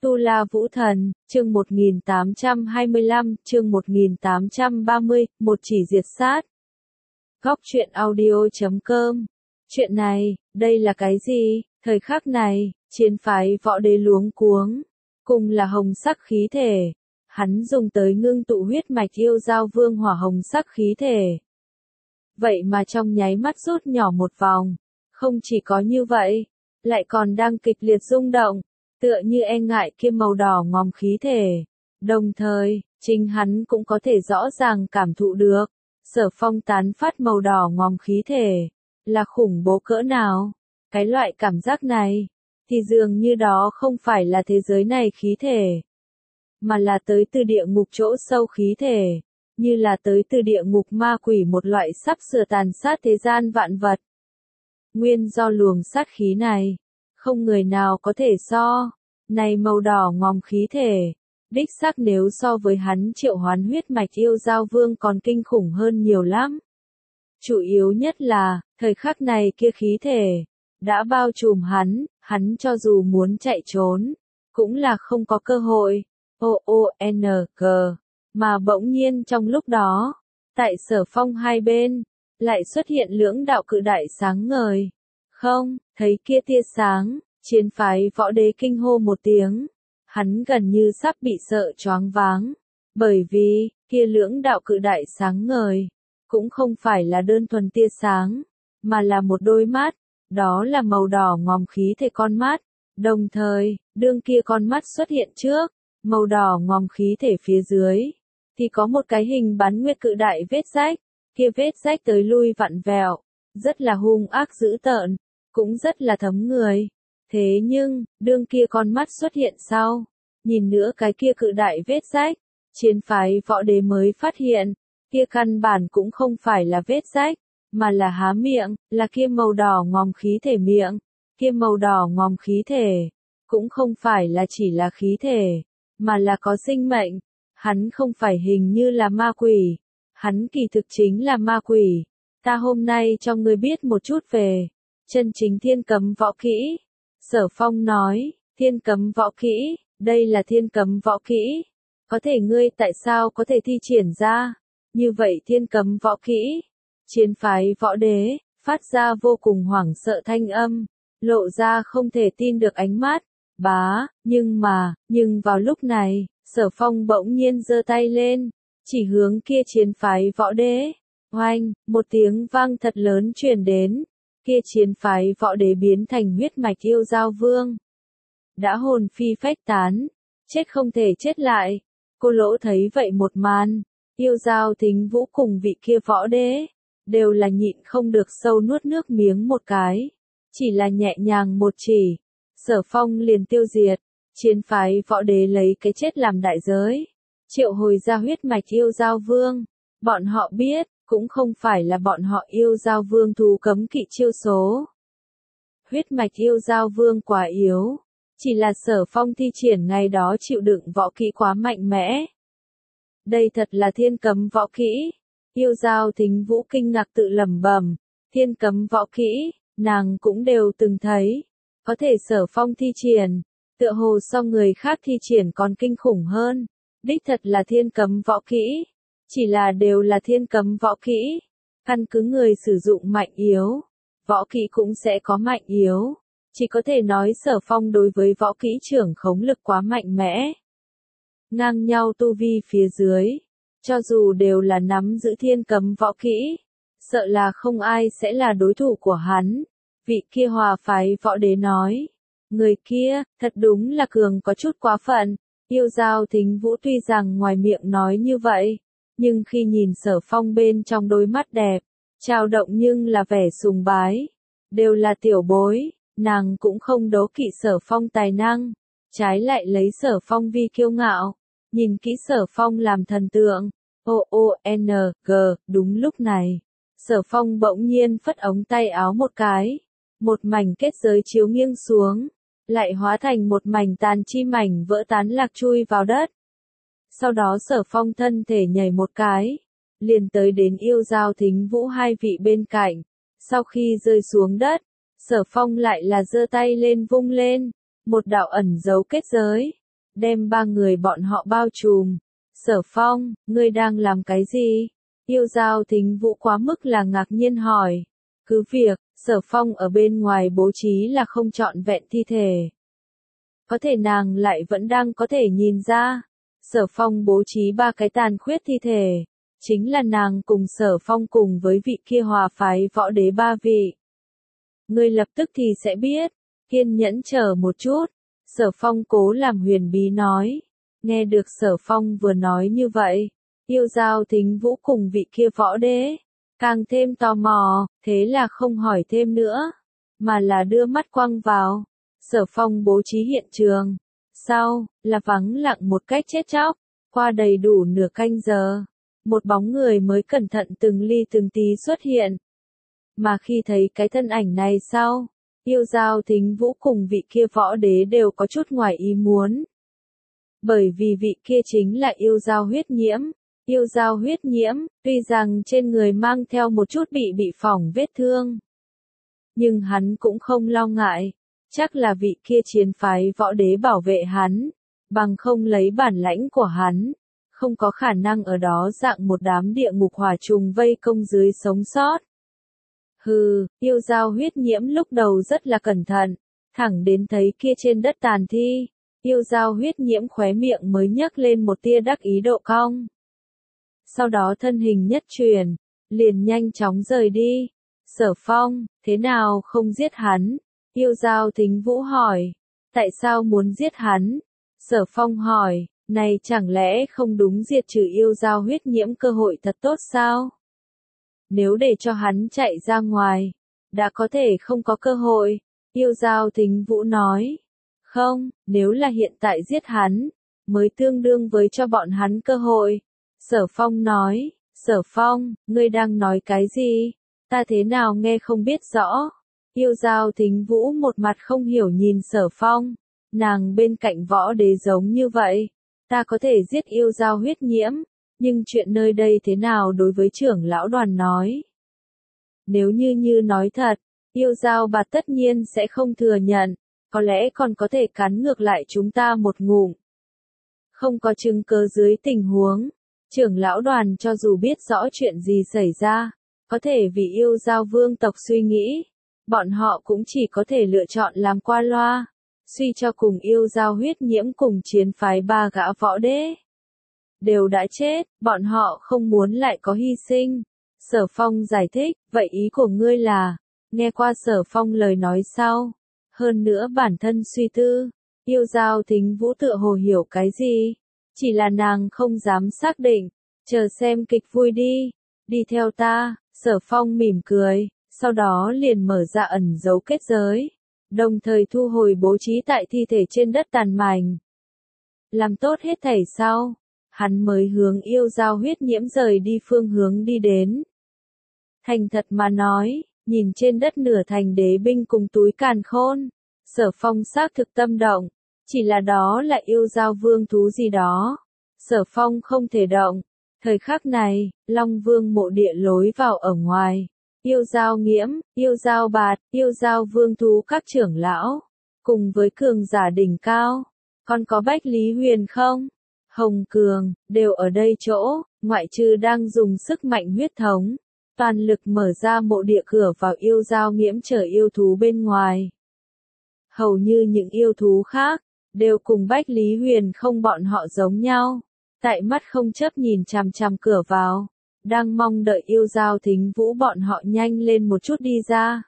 Tu La Vũ Thần, chương 1825, chương 1830, một chỉ diệt sát. Góc truyện audio.com. Chuyện này, đây là cái gì? Thời khắc này, chiến phái võ đế luống cuống, cùng là hồng sắc khí thể. Hắn dùng tới ngưng tụ huyết mạch yêu giao vương hỏa hồng sắc khí thể. Vậy mà trong nháy mắt rút nhỏ một vòng. Không chỉ có như vậy, lại còn đang kịch liệt rung động, tựa như e ngại kia màu đỏ ngòm khí thể. Đồng thời, chính hắn cũng có thể rõ ràng cảm thụ được, Sở Phong tán phát màu đỏ ngòm khí thể, là khủng bố cỡ nào. Cái loại cảm giác này, thì dường như đó không phải là thế giới này khí thể, mà là tới từ địa ngục chỗ sâu khí thể, như là tới từ địa ngục ma quỷ, một loại sắp sửa tàn sát thế gian vạn vật. Nguyên do luồng sát khí này, không người nào có thể so. Này màu đỏ ngòm khí thể, đích xác nếu so với hắn triệu hoán huyết mạch yêu giao vương còn kinh khủng hơn nhiều lắm. Chủ yếu nhất là, thời khắc này kia khí thể, đã bao trùm hắn cho dù muốn chạy trốn, cũng là không có cơ hội. O-O-N-G, mà bỗng nhiên trong lúc đó, tại Sở Phong hai bên, lại xuất hiện lưỡng đạo cự đại sáng ngời. Không, thấy kia tia sáng, chiến phái võ đế kinh hô một tiếng. Hắn gần như sắp bị sợ choáng váng. Bởi vì, kia lưỡng đạo cự đại sáng ngời, cũng không phải là đơn thuần tia sáng, mà là một đôi mắt. Đó là màu đỏ ngòm khí thể con mắt. Đồng thời, đương kia con mắt xuất hiện trước, màu đỏ ngòm khí thể phía dưới, thì có một cái hình bán nguyệt cự đại vết rách. Kia vết rách tới lui vặn vẹo, rất là hung ác dữ tợn, cũng rất là thấm người. Thế nhưng, đương kia con mắt xuất hiện sau, nhìn nữa cái kia cự đại vết rách, chiến phái võ đế mới phát hiện, kia căn bản cũng không phải là vết rách, mà là há miệng, là kia màu đỏ ngòm khí thể miệng. Kia màu đỏ ngòm khí thể, cũng không phải là chỉ là khí thể, mà là có sinh mệnh. Hắn không phải hình như là ma quỷ, hắn kỳ thực chính là ma quỷ. Ta hôm nay cho ngươi biết một chút về chân chính thiên cấm võ kỹ. Sở Phong nói, thiên cấm võ kỹ, đây là thiên cấm võ kỹ. Có thể ngươi tại sao có thể thi triển ra như vậy thiên cấm võ kỹ? Chiến phái võ đế, phát ra vô cùng hoảng sợ thanh âm, lộ ra không thể tin được ánh mắt. Nhưng vào lúc này, Sở Phong bỗng nhiên giơ tay lên, chỉ hướng kia chiến phái võ đế. Oanh, một tiếng vang thật lớn truyền đến. Kia chiến phái võ đế biến thành huyết mạch yêu giao vương, đã hồn phi phách tán, chết không thể chết lại. Cô Lỗ thấy vậy một màn, yêu giao Thính Vũ cùng vị kia võ đế, đều là nhịn không được sâu nuốt nước miếng một cái. Chỉ là nhẹ nhàng một chỉ, Sở Phong liền tiêu diệt. Chiến phái võ đế lấy cái chết làm đại giới, triệu hồi ra huyết mạch yêu giao vương. Bọn họ biết, cũng không phải là bọn họ yêu giao vương thú cấm kỵ chiêu số. Huyết mạch yêu giao vương quá yếu, chỉ là Sở Phong thi triển ngày đó chịu đựng võ kỹ quá mạnh mẽ. Đây thật là thiên cấm võ kỹ. Yêu giao Thính Vũ kinh ngạc tự lẩm bẩm, thiên cấm võ kỹ, nàng cũng đều từng thấy. Có thể Sở Phong thi triển, tựa hồ so người khác thi triển còn kinh khủng hơn. Đích thật là thiên cấm võ kỹ. Chỉ là đều là thiên cấm võ kỹ. Căn cứ người sử dụng mạnh yếu, võ kỹ cũng sẽ có mạnh yếu. Chỉ có thể nói Sở Phong đối với võ kỹ trưởng khống lực quá mạnh mẽ. Ngang nhau tu vi phía dưới, cho dù đều là nắm giữ thiên cấm võ kỹ, sợ là không ai sẽ là đối thủ của hắn. Vị kia Hòa phái võ đế nói, người kia, thật đúng là cường có chút quá phận. Yêu giao Thính Vũ tuy rằng ngoài miệng nói như vậy, nhưng khi nhìn Sở Phong bên trong đôi mắt đẹp, trao động nhưng là vẻ sùng bái. Đều là tiểu bối, nàng cũng không đố kỵ Sở Phong tài năng, trái lại lấy Sở Phong vi kiêu ngạo, nhìn kỹ Sở Phong làm thần tượng. O-O-N-G, đúng lúc này, Sở Phong bỗng nhiên phất ống tay áo một cái, một mảnh kết giới chiếu nghiêng xuống, lại hóa thành một mảnh tàn chi mảnh vỡ tán lạc chui vào đất. Sau đó Sở Phong thân thể nhảy một cái, liền tới đến yêu giao Thính Vũ hai vị bên cạnh. Sau khi rơi xuống đất, Sở Phong lại là giơ tay lên vung lên, một đạo ẩn dấu kết giới, đem ba người bọn họ bao trùm. Sở Phong, ngươi đang làm cái gì? Yêu Giao Thính Vũ quá mức là ngạc nhiên hỏi. Cứ việc, Sở Phong ở bên ngoài bố trí là không trọn vẹn thi thể. Có thể nàng lại vẫn đang có thể nhìn ra. Sở Phong bố trí ba cái tàn khuyết thi thể. Chính là nàng cùng Sở Phong cùng với vị kia hòa phái võ đế ba vị. Ngươi lập tức thì sẽ biết. Kiên nhẫn chờ một chút. Sở Phong cố làm huyền bí nói. Nghe được Sở Phong vừa nói như vậy. Yêu Giao Thính Vũ cùng vị kia võ đế. Càng thêm tò mò, thế là không hỏi thêm nữa. Mà là đưa mắt quăng vào. Sở Phong bố trí hiện trường. Sau, là vắng lặng một cách chết chóc. Qua đầy đủ nửa canh giờ. Một bóng người mới cẩn thận từng ly từng tí xuất hiện. Mà khi thấy cái thân ảnh này sau, Yêu Giao Thính Vũ cùng vị kia võ đế đều có chút ngoài ý muốn. Bởi vì vị kia chính là Yêu Giao Huyết Nhiễm. Yêu Giao Huyết Nhiễm, tuy rằng trên người mang theo một chút bị phỏng vết thương. Nhưng hắn cũng không lo ngại. Chắc là vị kia chiến phái võ đế bảo vệ hắn. Bằng không lấy bản lãnh của hắn. Không có khả năng ở đó dạng một đám địa ngục hỏa trùng vây công dưới sống sót. Hừ, Yêu Giao Huyết Nhiễm lúc đầu rất là cẩn thận, thẳng đến thấy kia trên đất tàn thi, Yêu Giao Huyết Nhiễm khóe miệng mới nhấc lên một tia đắc ý độ cong. Sau đó thân hình nhất chuyển, liền nhanh chóng rời đi. Sở Phong, thế nào không giết hắn? Yêu Giao Thính Vũ hỏi. Tại sao muốn giết hắn? Sở Phong hỏi, này chẳng lẽ không đúng diệt trừ Yêu Giao Huyết Nhiễm cơ hội thật tốt sao? Nếu để cho hắn chạy ra ngoài, đã có thể không có cơ hội. Yêu Giao Thính Vũ nói. Không, nếu là hiện tại giết hắn, mới tương đương với cho bọn hắn cơ hội. Sở Phong nói. Sở Phong, ngươi đang nói cái gì? Ta thế nào nghe không biết rõ. Yêu Giao Thính Vũ một mặt không hiểu nhìn Sở Phong. Nàng bên cạnh võ đế giống như vậy. Ta có thể giết Yêu Giao Huyết Nhiễm. Nhưng chuyện nơi đây thế nào đối với trưởng lão đoàn nói? Nếu như nói thật, Yêu Giao bà tất nhiên sẽ không thừa nhận, có lẽ còn có thể cắn ngược lại chúng ta một ngụm. Không có chứng cứ dưới tình huống, trưởng lão đoàn cho dù biết rõ chuyện gì xảy ra, có thể vì Yêu Giao vương tộc suy nghĩ, bọn họ cũng chỉ có thể lựa chọn làm qua loa, suy cho cùng Yêu Giao Huyết Nhiễm cùng chiến phái ba gã võ đế. Đều đã chết, bọn họ không muốn lại có hy sinh. Sở Phong giải thích, vậy ý của ngươi là, nghe qua Sở Phong lời nói sau. Hơn nữa bản thân suy tư, Yêu Giao Thính Vũ tựa hồ hiểu cái gì. Chỉ là nàng không dám xác định, chờ xem kịch vui đi. Đi theo ta, Sở Phong mỉm cười, sau đó liền mở ra ẩn dấu kết giới. Đồng thời thu hồi bố trí tại thi thể trên đất tàn mảnh. Làm tốt hết thảy sau. Hắn mới hướng Yêu Giao Huyết Nhiễm rời đi phương hướng đi đến. Thành thật mà nói, nhìn trên đất nửa thành đế binh cùng túi càn khôn, Sở Phong xác thực tâm động, chỉ là đó là Yêu Giao vương thú gì đó. Sở Phong không thể động. Thời khắc này, Long Vương mộ địa lối vào ở ngoài, Yêu Giao Nghiễm, Yêu Giao Bạt, Yêu Giao vương thú các trưởng lão, cùng với cường giả đỉnh cao, còn có Bách Lý Huyền không? Hồng Cường, đều ở đây chỗ, ngoại trừ đang dùng sức mạnh huyết thống, toàn lực mở ra mộ địa cửa vào Yêu Giao Nghiễm chở yêu thú bên ngoài. Hầu như những yêu thú khác, đều cùng Bách Lý Huyền không bọn họ giống nhau, tại mắt không chấp nhìn chằm chằm cửa vào, đang mong đợi Yêu Giao Thính Vũ bọn họ nhanh lên một chút đi ra.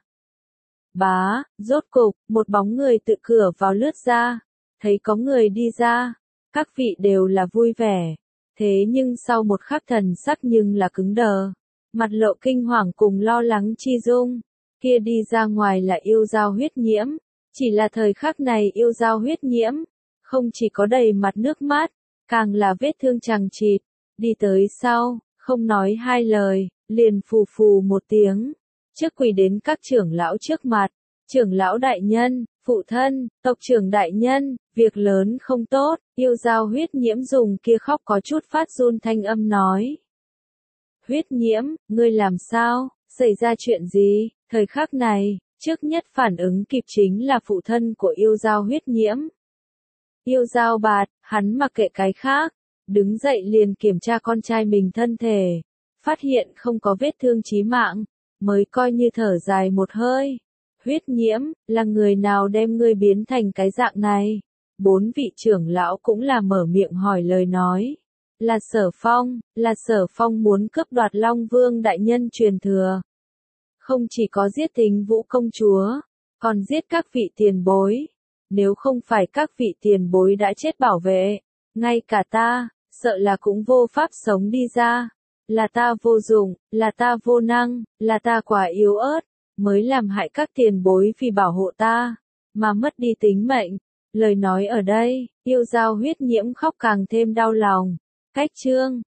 Bá, rốt cục, một bóng người tự cửa vào lướt ra, thấy có người đi ra. Các vị đều là vui vẻ, thế nhưng sau một khắc thần sắc nhưng là cứng đờ, mặt lộ kinh hoàng cùng lo lắng chi dung, kia đi ra ngoài là Yêu Giao Huyết Nhiễm, chỉ là thời khắc này Yêu Giao Huyết Nhiễm, không chỉ có đầy mặt nước mắt, càng là vết thương chằng chịt, đi tới sau, không nói hai lời, liền phù phù một tiếng, trước quỳ đến các trưởng lão trước mặt, trưởng lão đại nhân, phụ thân, tộc trưởng đại nhân, việc lớn không tốt. Yêu Giao Huyết Nhiễm dùng kia khóc có chút phát run thanh âm nói. Huyết Nhiễm, ngươi làm sao, xảy ra chuyện gì? Thời khắc này, trước nhất phản ứng kịp chính là phụ thân của Yêu Giao Huyết Nhiễm. Yêu Dao bạt, hắn mặc kệ cái khác, đứng dậy liền kiểm tra con trai mình thân thể, phát hiện không có vết thương chí mạng, mới coi như thở dài một hơi. Huyết Nhiễm, là người nào đem ngươi biến thành cái dạng này? 4 vị trưởng lão cũng là mở miệng hỏi lời nói. Là Sở Phong muốn cướp đoạt Long Vương đại nhân truyền thừa. Không chỉ có giết Thính Vũ công chúa, còn giết các vị tiền bối. Nếu không phải các vị tiền bối đã chết bảo vệ, ngay cả ta, sợ là cũng vô pháp sống đi ra. Là ta vô dụng, là ta vô năng, là ta quá yếu ớt, mới làm hại các tiền bối vì bảo hộ ta, mà mất đi tính mệnh. Lời nói ở đây, Yêu Dao Huyết Nhiễm khóc càng thêm đau lòng. Cách chương